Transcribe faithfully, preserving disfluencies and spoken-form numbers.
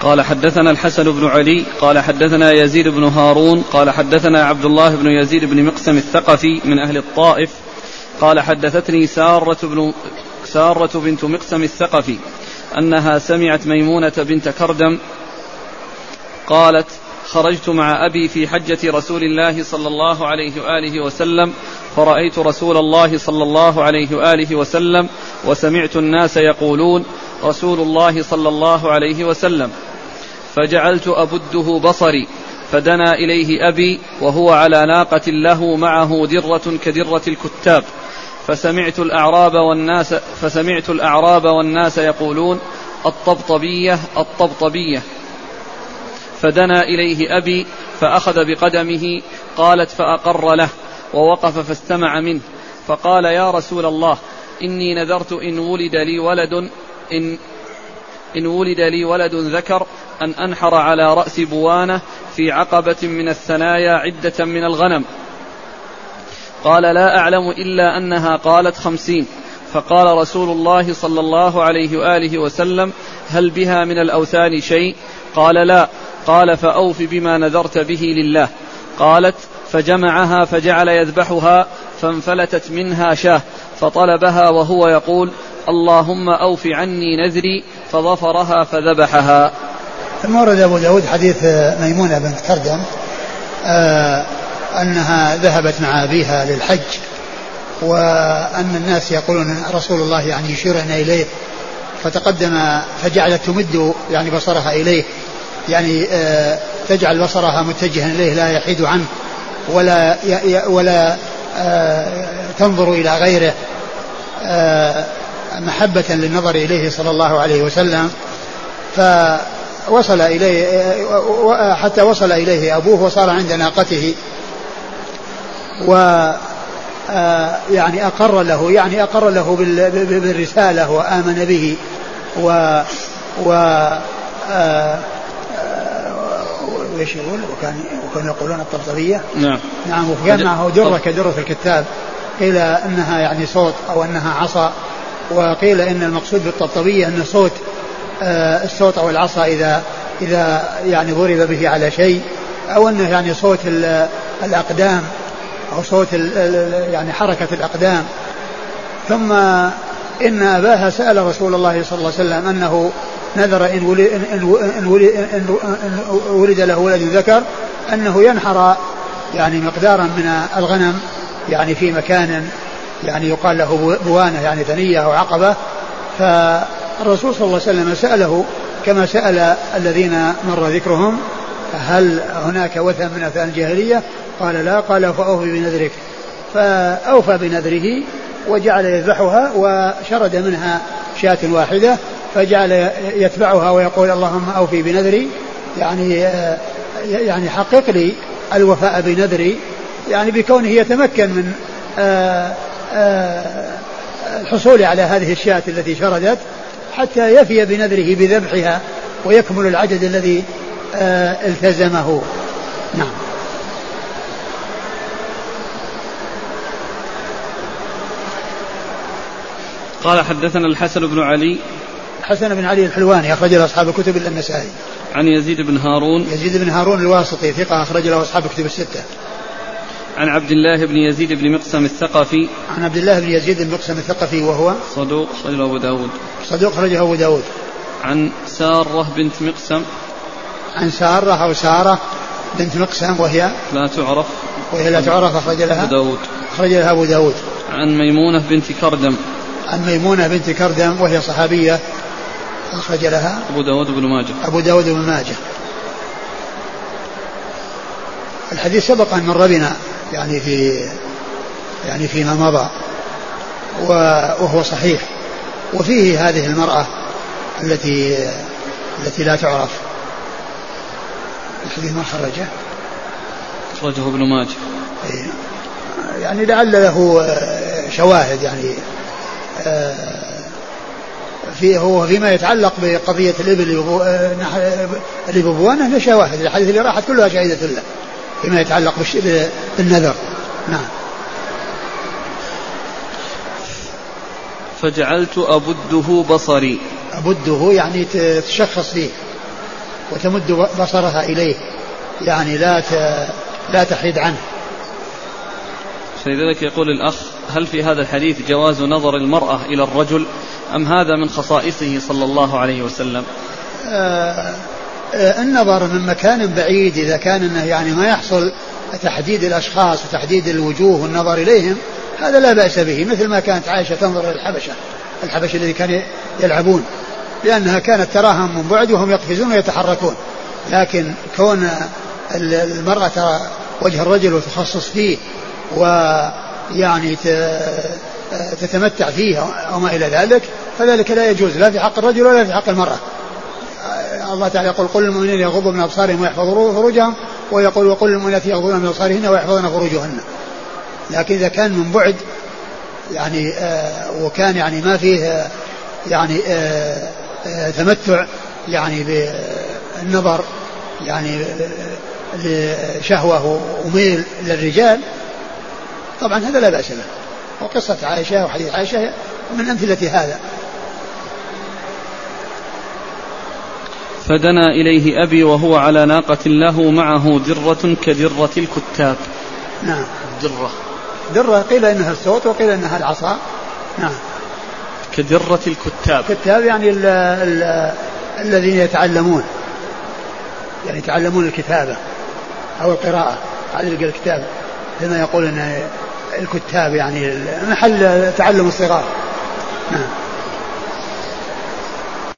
قال حدثنا الحسن بن علي قال حدثنا يزيد بن هارون قال حدثنا عبد الله بن يزيد بن مقسم الثقفي من أهل الطائف قال حدثتني سارة, بن سارة بنت مقسم الثقفي أنها سمعت ميمونة بنت كردم قالت خرجت مع أبي في حجة رسول الله صلى الله عليه وآله وسلم فرأيت رسول الله صلى الله عليه وآله وسلم وسمعت الناس يقولون رسول الله صلى الله عليه وسلم فجعلت أبده بصري فدنا إليه أبي وهو على ناقة له معه درة كدرة الكتاب فسمعت الأعراب والناس, فسمعت الأعراب والناس يقولون الطبطبية الطبطبية فدنا إليه أبي فأخذ بقدمه قالت فأقر له ووقف فاستمع منه فقال يا رسول الله إني نذرت إن ولد لي ولد إن, إن ولد لي ولد ذكر أن أنحر على رأس بوانة في عقبة من الثنايا عدة من الغنم. قال لا أعلم إلا أنها قالت خمسين. فقال رسول الله صلى الله عليه وآله وسلم هل بها من الأوثان شيء؟ قال لا. قال فأوف بما نذرت به لله. قالت فجمعها فجعل يذبحها فانفلتت منها شاه فطلبها وهو يقول اللهم أوف عني نذري فظفرها فذبحها. ثم ورد أبو داود حديث ميمونة بنت كردم آه أنها ذهبت مع أبيها للحج وأن الناس يقولون رسول الله يعني يشيرون إليه فتقدم فجعلت تمد يعني بصرها إليه يعني آه تجعل بصرها متجها إليه لا يحيد عنه ولا ولا آه تنظر إلى غيره آه محبة للنظر إليه صلى الله عليه وسلم. فوصل إليه حتى وصل إليه أبوه وصار عند ناقته و يعني أقر له يعني أقر له بالرسالة وآمن به و و وإيش يقول وكان وكانوا يقولون الطبطبية نعم نعم وكان معه درة كدرة الكتاب قيل أنها يعني صوت أو أنها عصا وقيل إن المقصود بالطبطبية أن صوت الصوت أو العصا إذا إذا يعني ضرب به على شيء أو أنه يعني صوت الأقدام أو صوت يعني حركة الأقدام. ثم إن أباها سأل رسول الله صلى الله عليه وسلم أنه نذر إن ولد, إن ولد, إن ولد له ولد ذكر أنه ينحر يعني مقدارا من الغنم يعني في مكان يعني يقال له بوانة يعني ثنية أو عقبة. فالرسول صلى الله عليه وسلم سأله كما سأل الذين مر ذكرهم هل هناك وثن من أوثان الجاهلية؟ قال لا. قال فأوفي بنذرك. فأوفى بنذره وجعل يذبحها وشرد منها شاة واحدة فجعل يتبعها ويقول اللهم أوفي بنذري يعني يعني حقق لي الوفاء بنذري يعني بكونه يتمكن من آآ آآ الحصول على هذه الشاة التي شردت حتى يفي بنذره بذبحها ويكمل العدد الذي التزمه. نعم. قال حدثنا الحسن بن علي حسن بن علي الحلواني أخرج له أصحاب الكتب إلا النسائي. عن يزيد بن هارون يزيد بن هارون الواسطي ثقة أخرج له أصحاب الكتب الستة. عن عبد الله بن يزيد بن مقسم الثقفي عن عبد الله بن يزيد بن مقسم الثقفي وهو صدوق أخرجه أبو داود صدوق أخرجه أبو داود. عن سارة بنت مقسم عن سارة أو سارة بنت مقسم وهي لا تعرف وهي لا تعرف أخرج لها أبو داود أخرج لها أبو داود. عن ميمونة بنت كردم عن ميمونة بنت كردم وهي صحابية أخرج لها أبو داود بن ماجه أبو داود بن ماجه. الحديث سبق أن مر بنا يعني في يعني فيما مضى وهو صحيح وفيه هذه المرأة التي التي لا تعرف. الحديث ما خرجه أخرجه ابن ماجه يعني لعل له شواهد يعني فيه هو فيما يتعلق بقضية الإبل الإبوانة له شواهد. الحديث اللي راحت كلها شهيدة له فيما يتعلق بالنذر. نعم. فجعلت أبده بصري. أبده يعني تشخص فيه وتمد بصرها إليه، يعني لا لا تحيد عنه. فلذلك يقول الأخ: هل في هذا الحديث جواز نظر المرأة إلى الرجل أم هذا من خصائصه صلى الله عليه وسلم؟ آه آه النظر من مكان بعيد إذا كان إنه يعني ما يحصل تحديد الأشخاص وتحديد الوجوه والنظر إليهم هذا لا بأس به، مثل ما كانت عائشة تنظر إلى الحبشة الحبشة الذي كانوا يلعبون، لأنها كانت تراهم من بعد وهم يقفزون ويتحركون. لكن كون المرأة ترى وجه الرجل وتخصص فيه ويعني تتمتع فيه أو ما إلى ذلك فذلك لا يجوز لا في حق الرجل ولا في حق المرأة. الله تعالى يقول: قل للمؤمنين يغضوا من أبصارهم ويحفظوا فروجهم، ويقول: وقل للمؤمنات يغضون من أبصارهن ويحفظن فروجهن. لكن إذا كان من بعد يعني آه وكان يعني ما فيه آه يعني آه آه تمتع يعني بالنظر يعني لشهوة وميل للرجال طبعا هذا لا بأس به. وقصة عائشة وحديث عائشة من أمثلة هذا. فدنا إليه أبي وهو على ناقة له معه درة كدرة الكتاب. نعم. درة درة قيل إنها الصوت وقيل إنها العصا. نعم. كدرة الكتاب. كتاب يعني ال ال الذين يتعلمون يعني يتعلمون الكتابة أو القراءة تعلق الكتاب، كما يقول إن الكتاب يعني محل تعلم الصغار. نعم.